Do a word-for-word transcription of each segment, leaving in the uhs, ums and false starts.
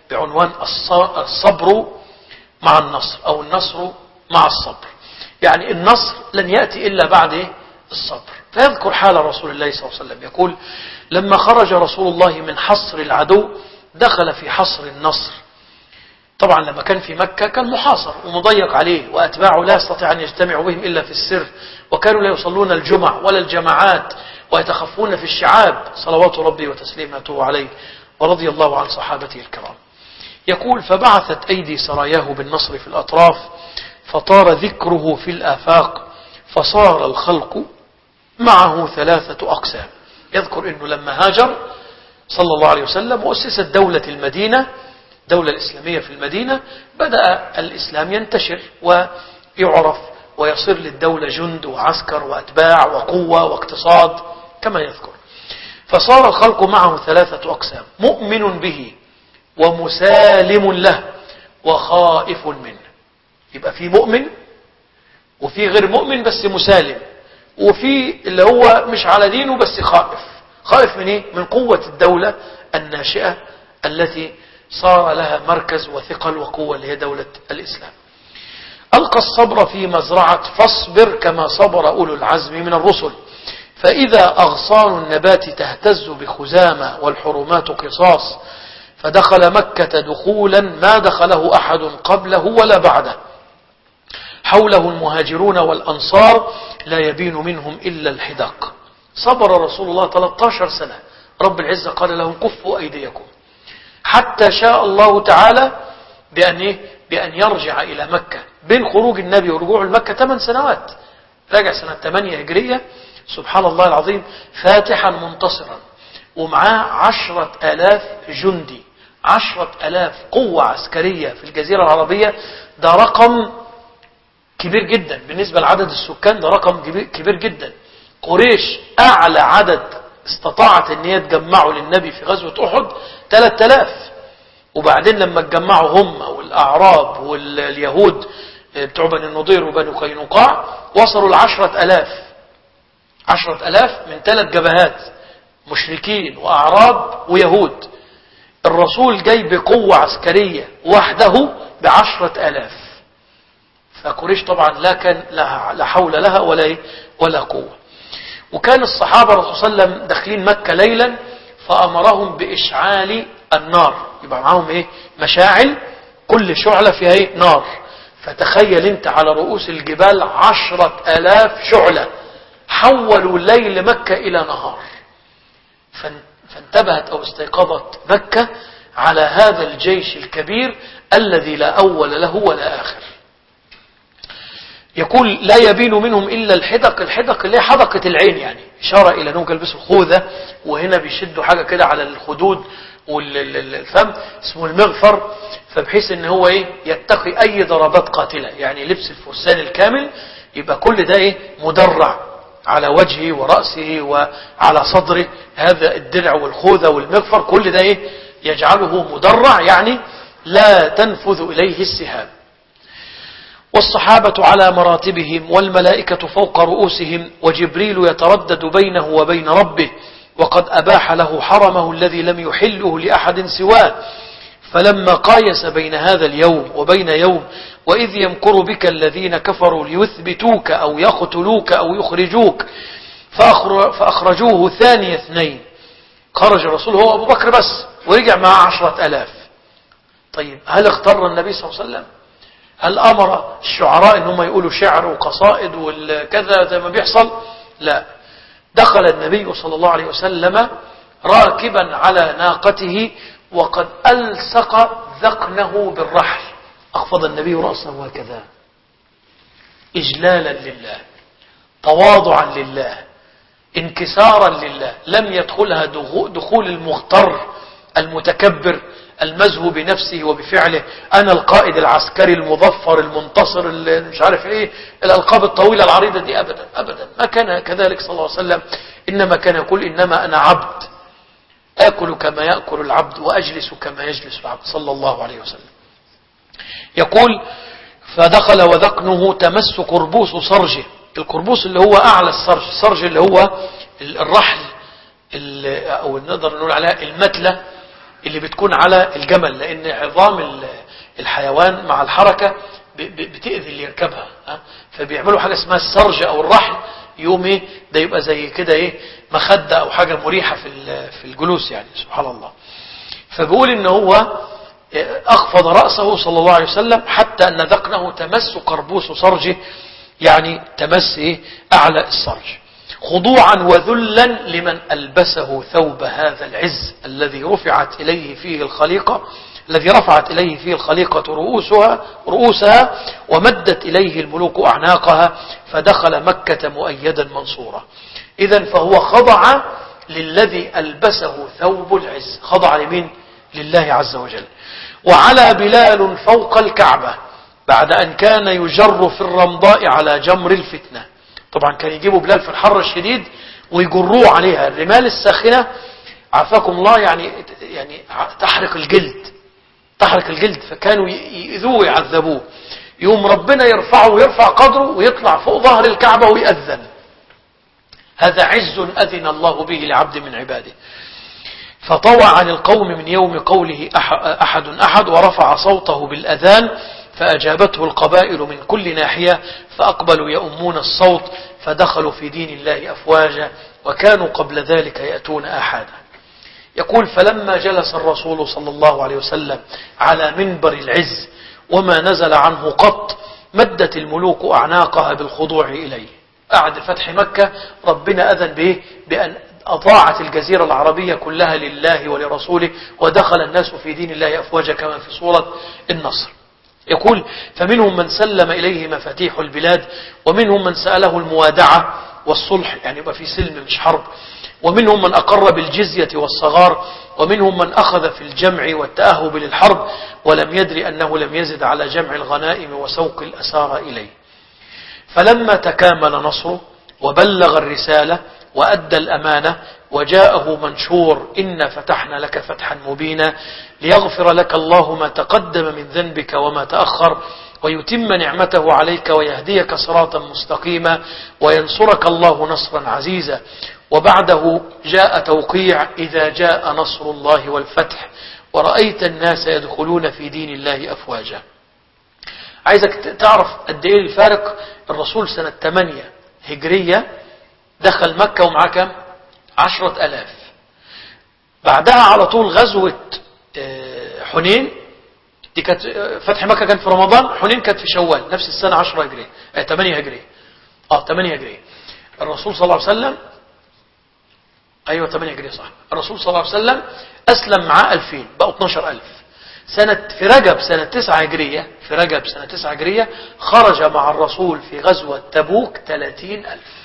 بعنوان الصبر مع النصر، أو النصر مع الصبر. يعني النصر لن يأتي إلا بعد الصبر. فيذكر حال رسول الله صلى الله عليه وسلم، يقول: لما خرج رسول الله من حصر العدو دخل في حصر النصر. طبعا لما كان في مكة كان محاصر ومضيق عليه، وأتباعه لا يستطيع أن يجتمعوا بهم إلا في السر، وكانوا لا يصلون الجمع ولا الجماعات، ويتخفون في الشعاب صلوات ربي وتسليماته عليه، ورضي الله عن صحابته الكرام. يقول: فبعثت أيدي سراياه بالنصر في الأطراف، فطار ذكره في الآفاق، فصار الخلق معه ثلاثة أقسام. يذكر أنه لما هاجر صلى الله عليه وسلم وأسست دولة المدينة، دولة الإسلامية في المدينة، بدأ الإسلام ينتشر ويعرف ويصير للدولة جند وعسكر وأتباع وقوة واقتصاد كما يذكر. فصار الخلق معه ثلاثة أقسام: مؤمن به، ومسالم له، وخائف منه. يبقى في مؤمن، وفي غير مؤمن بس مسالم، وفي اللي هو مش على دينه بس خائف. خائف من ايه؟ من قوة الدولة الناشئة التي صار لها مركز وثقل وقوة، اللي هي دولة الإسلام. ألقى الصبر في مزرعة فاصبر كما صبر أولو العزم من الرسل، فإذا أغصان النبات تهتز بخزامة والحرمات قصاص، فدخل مكة دخولا ما دخله أحد قبله ولا بعده، حوله المهاجرون والأنصار لا يبين منهم إلا الحداق. صبر رسول الله ثلاثة عشر سنة، رب العزة قال لهم: كفوا أيديكم، حتى شاء الله تعالى بأن, إيه؟ بأن يرجع إلى مكة. بين خروج النبي ورجوع المكة ثمان سنوات، راجع سنة ثمانية هجرية، سبحان الله العظيم، فاتحا منتصرا، ومعاه عشرة آلاف جندي، عشرة آلاف قوة عسكرية في الجزيرة العربية. ده رقم كبير جدا بالنسبة لعدد السكان، ده رقم كبير جدا. قريش أعلى عدد استطاعت أن هي تجمعوا للنبي في غزوة أحد ثلاثة آلاف، وبعدين لما تجمعوا هم والأعراب واليهود بتوع بني النضير وبني قينقاع وصلوا لعشرة آلاف. عشرة آلاف من ثلاث جبهات، مشركين وأعراب ويهود. الرسول جاي بقوة عسكرية وحده بعشرة آلاف. فقريش طبعا لا كان لا حول لها ولا ولا قوة. وكان الصحابة رسول الله صلى الله عليه وسلم داخلين مكة ليلا، فأمرهم بإشعال النار. يبقى معاهم ايه؟ مشاعل، كل شعلة فيها ايه؟ نار. فتخيل انت على رؤوس الجبال عشرة آلاف شعلة، حولوا الليل مكة إلى نهار. فانتبهت أو استيقظت مكة على هذا الجيش الكبير الذي لا أول له ولا آخر. يقول: لا يبين منهم إلا الحدق. الحدق اللي هي حدقة العين، يعني إشارة إلى أنهم يلبسوا خوذة، وهنا بيشدوا حاجة كده على الخدود والفم اسمه المغفر، فبحيث ان هو ايه؟ يتقي اي ضربات قاتلة. يعني لبس الفرسان الكامل يبقى كل ده ايه؟ مدرع على وجهه ورأسه وعلى صدره، هذا الدرع والخوذة والمغفر كل ده ايه؟ يجعله مدرع، يعني لا تنفذ اليه السهام. والصحابة على مراتبهم، والملائكة فوق رؤوسهم، وجبريل يتردد بينه وبين ربه، وقد أباح له حرمه الذي لم يحله لأحد سواه. فلما قايس بين هذا اليوم وبين يوم وإذ يمكر بك الذين كفروا ليثبتوك أو يقتلوك أو يخرجوك، فأخرجوه ثاني اثنين. خرج الرسول هو أبو بكر بس، ورجع مع عشرة ألاف. طيب هل اغتر النبي صلى الله عليه وسلم؟ هل أمر الشعراء إنهم يقولوا شعر وقصائد والكذا زي ما بيحصل؟ لا. دخل النبي صلى الله عليه وسلم راكبا على ناقته، وقد ألصق ذقنه بالرحل. أخفض النبي رأسه هكذا إجلالا لله، تواضعا لله، انكسارا لله. لم يدخلها دخول المغتر المتكبر المزهو بنفسه وبفعله، أنا القائد العسكري المظفر المنتصر اللي مش عارف إيه، الألقاب الطويلة العريضة دي. أبدا أبدا ما كان كذلك صلى الله عليه وسلم. إنما كان يقول: إنما أنا عبد، آكل كما يأكل العبد وأجلس كما يجلس العبد، صلى الله عليه وسلم. يقول: فدخل وذقنه تمس قربوس صرجه. القربوس اللي هو أعلى الصرج، الصرج اللي هو الرحل، أو نقدر نقول عليها المتلة اللي بتكون على الجمل، لأن عظام الحيوان مع الحركة بتأذي اللي يركبها، فبيعملوا حاجة اسمها السرج أو الرحل، يوم ايه ده يبقى زي كده ايه مخدة أو حاجة مريحة في في الجلوس يعني، سبحان الله. فبيقول إن هو أخفض رأسه صلى الله عليه وسلم حتى أن ذقنه تمس قربوس سرجه، يعني تمس إيه أعلى السرج، خضوعا وذلا لمن ألبسه ثوب هذا العز الذي رفعت إليه فيه الخليقة الذي رفعت إليه فيه الخليقة رؤوسها رؤوسها ومدت إليه الملوك أعناقها، فدخل مكة مؤيدا منصورا. إذن فهو خضع للذي ألبسه ثوب العز، خضع لمن؟ لله عز وجل. وعلى بلال فوق الكعبة بعد أن كان يجر في الرمضاء على جمر الفتنة. طبعا كان يجيبوا بلال في الحر الشديد ويجروه عليها الرمال الساخنة، عافاكم الله، يعني يعني تحرق الجلد تحرق الجلد فكانوا يؤذوه ويعذبوه. يوم ربنا يرفعه ويرفع قدره ويطلع فوق ظهر الكعبة ويأذن. هذا عز أذن الله به لعبد من عباده. فطوى عن القوم من يوم قوله أحد أحد ورفع صوته بالأذان، فأجابته القبائل من كل ناحية، فأقبلوا يؤمون الصوت، فدخلوا في دين الله أفواجا، وكانوا قبل ذلك يأتون آحادا. يقول: فلما جلس الرسول صلى الله عليه وسلم على منبر العز وما نزل عنه قط، مدت الملوك أعناقها بالخضوع إليه. بعد فتح مكة ربنا أذن به بأن أطاعت الجزيرة العربية كلها لله ولرسوله، ودخل الناس في دين الله أفواجا كما في سورة النصر. يقول: فمنهم من سلم إليه مفاتيح البلاد، ومنهم من سأله الموادعة والصلح، يعني يبقى في سلم مش حرب، ومنهم من أقر بالجزية والصغار، ومنهم من أخذ في الجمع والتأهب للحرب ولم يدري أنه لم يزد على جمع الغنائم وسوق الأسارى إليه. فلما تكامل نصره وبلغ الرسالة وأدى الأمانة وجاءه منشور: إنا فتحنا لك فتحا مبينا ليغفر لك الله ما تقدم من ذنبك وما تأخر ويتم نعمته عليك ويهديك صراطا مستقيما وينصرك الله نصرا عزيزا. وبعده جاء توقيع: إذا جاء نصر الله والفتح ورأيت الناس يدخلون في دين الله أفواجا. عايزك تعرف قد ايه الفارق. الرسول سنة ثمانية هجرية دخل مكة ومعاه كم؟ عشرة ألاف. بعدها على طول غزوة حنين، دي كانت فتح مكة كان في رمضان، حنين كانت في شوال نفس السنة عشرة هجرية اه ثمانية هجرية اه ثمانية هجرية. الرسول صلى الله عليه وسلم ايوه ثمانية هجرية صح. الرسول صلى الله عليه وسلم اسلم معاه ألفين، بقوا اثناشر ألف. سنة في رجب سنة تسعة هجرية في رجب سنة تسعة هجرية خرج مع الرسول في غزوة تبوك ثلاثين ألف.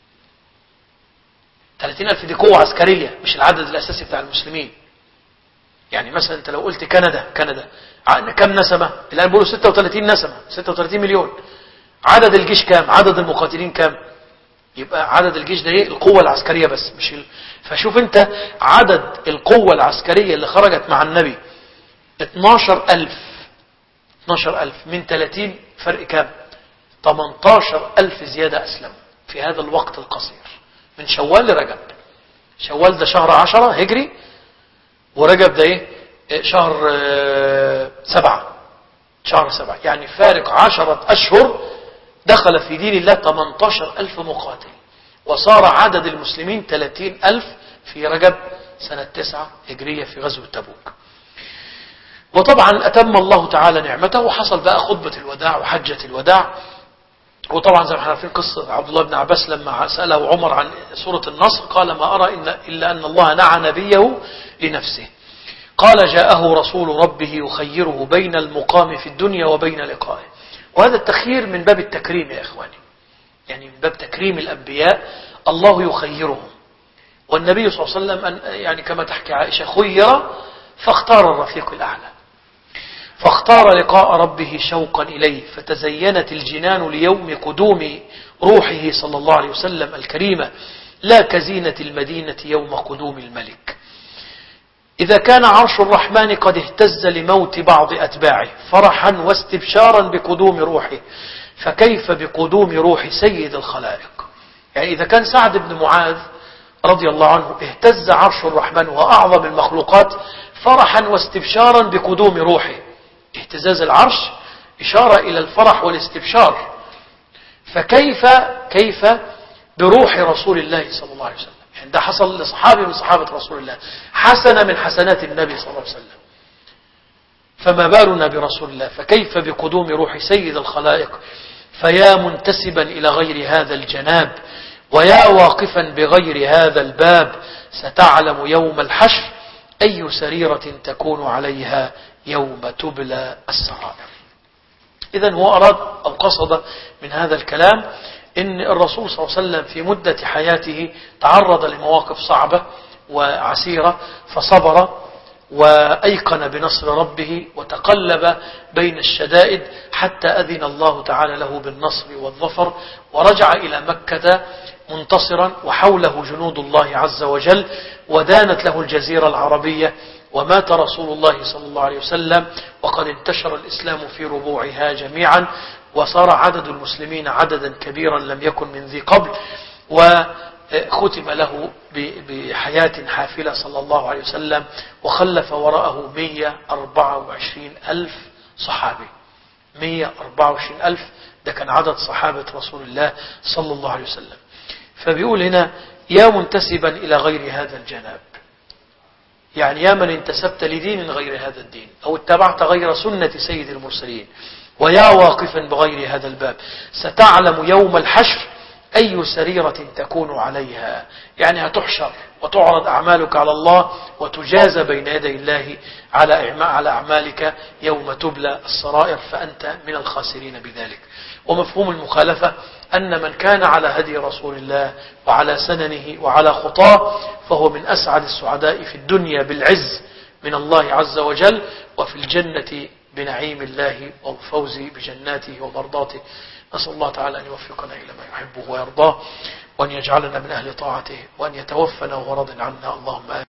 ثلاثين ألف دي قوة عسكرية، مش العدد الأساسي بتاع المسلمين. يعني مثلا انت لو قلت كندا كندا كم نسمة؟ الآن بيقولوا ستة وثلاثين نسمة، ستة وثلاثين مليون. عدد الجيش كام؟ عدد المقاتلين كام؟ يبقى عدد الجيش ده ايه؟ القوة العسكرية بس، مش ال... فشوف انت عدد القوة العسكرية اللي خرجت مع النبي اثناشر ألف. اثناشر ألف من ثلاثين فرق كام؟ ثمانية عشر ألف زيادة أسلموا في هذا الوقت القصير من شوال لرجب. شوال ده شهر عشرة هجري، ورجب ده ايه؟ شهر سبعة شهر سبعة يعني فارق عشرة أشهر. دخل في دين الله ثمانية عشر ألف مقاتل، وصار عدد المسلمين ثلاثين ألف في رجب سنة تسعة هجرية في غزوة تبوك. وطبعا أتم الله تعالى نعمته، وحصل بقى خطبة الوداع وحجة الوداع. وطبعا زي ما احنا عارفين قصة عبد الله بن عباس لما سأله عمر عن سورة النصر قال: ما أرى إلا أن الله نعى نبيه لنفسه. قال: جاءه رسول ربه يخيره بين المقام في الدنيا وبين لقائه. وهذا التخيير من باب التكريم يا إخواني، يعني من باب تكريم الأنبياء، الله يخيرهم. والنبي صلى الله عليه وسلم يعني كما تحكي عائشة خير فاختار الرفيق الأعلى، فاختار لقاء ربه شوقا إليه، فتزينت الجنان ليوم قدوم روحه صلى الله عليه وسلم الكريمة، لا كزينة المدينة يوم قدوم الملك. إذا كان عرش الرحمن قد اهتز لموت بعض أتباعه فرحا واستبشارا بقدوم روحه، فكيف بقدوم روح سيد الخلائق؟ يعني إذا كان سعد بن معاذ رضي الله عنه اهتز عرش الرحمن وأعظم المخلوقات، فرحا واستبشارا بقدوم روحه. اهتزاز العرش إشارة إلى الفرح والاستبشار، فكيف كيف بروح رسول الله صلى الله عليه وسلم؟ يعني ده حصل لصحابي من صحابة رسول الله، حسنة من حسنات النبي صلى الله عليه وسلم، فما بالنا برسول الله؟ فكيف بقدوم روح سيد الخلائق؟ فيا منتسبا إلى غير هذا الجناب، ويا واقفا بغير هذا الباب، ستعلم يوم الحشر أي سريرة تكون عليها يوم تبلى السرائر. إذن هو أراد أو قصد من هذا الكلام إن الرسول صلى الله عليه وسلم في مدة حياته تعرض لمواقف صعبة وعسيرة، فصبر وأيقن بنصر ربه وتقلب بين الشدائد حتى أذن الله تعالى له بالنصر والظفر، ورجع إلى مكة منتصرا وحوله جنود الله عز وجل، ودانت له الجزيرة العربية، ومات رسول الله صلى الله عليه وسلم وقد انتشر الإسلام في ربوعها جميعا، وصار عدد المسلمين عددا كبيرا لم يكن من ذي قبل، وختم له بحياة حافلة صلى الله عليه وسلم، وخلف وراءه مئة وأربعة وعشرين ألف صحابي. مئة وأربعة وعشرين ألف ده كان عدد صحابة رسول الله صلى الله عليه وسلم. فبيقول هنا يا منتسبا إلى غير هذا الجناب، يعني يا من انتسبت لدين غير هذا الدين أو اتبعت غير سنة سيد المرسلين، ويا واقفا بغير هذا الباب، ستعلم يوم الحشر أي سريرة تكون عليها. يعني هتحشر وتعرض أعمالك على الله وتجازى بين يدي الله على على أعمالك يوم تبلى السرائر، فأنت من الخاسرين بذلك. ومفهوم المخالفة أن من كان على هدي رسول الله وعلى سننه وعلى خطاه فهو من أسعد السعداء في الدنيا بالعز من الله عز وجل، وفي الجنة بنعيم الله والفوز بجناته ومرضاته. نسأل الله تعالى أن يوفقنا إلى ما يحبه ويرضاه، وأن يجعلنا من أهل طاعته، وأن يتوفنا وهو راض عنا. اللهم آمين.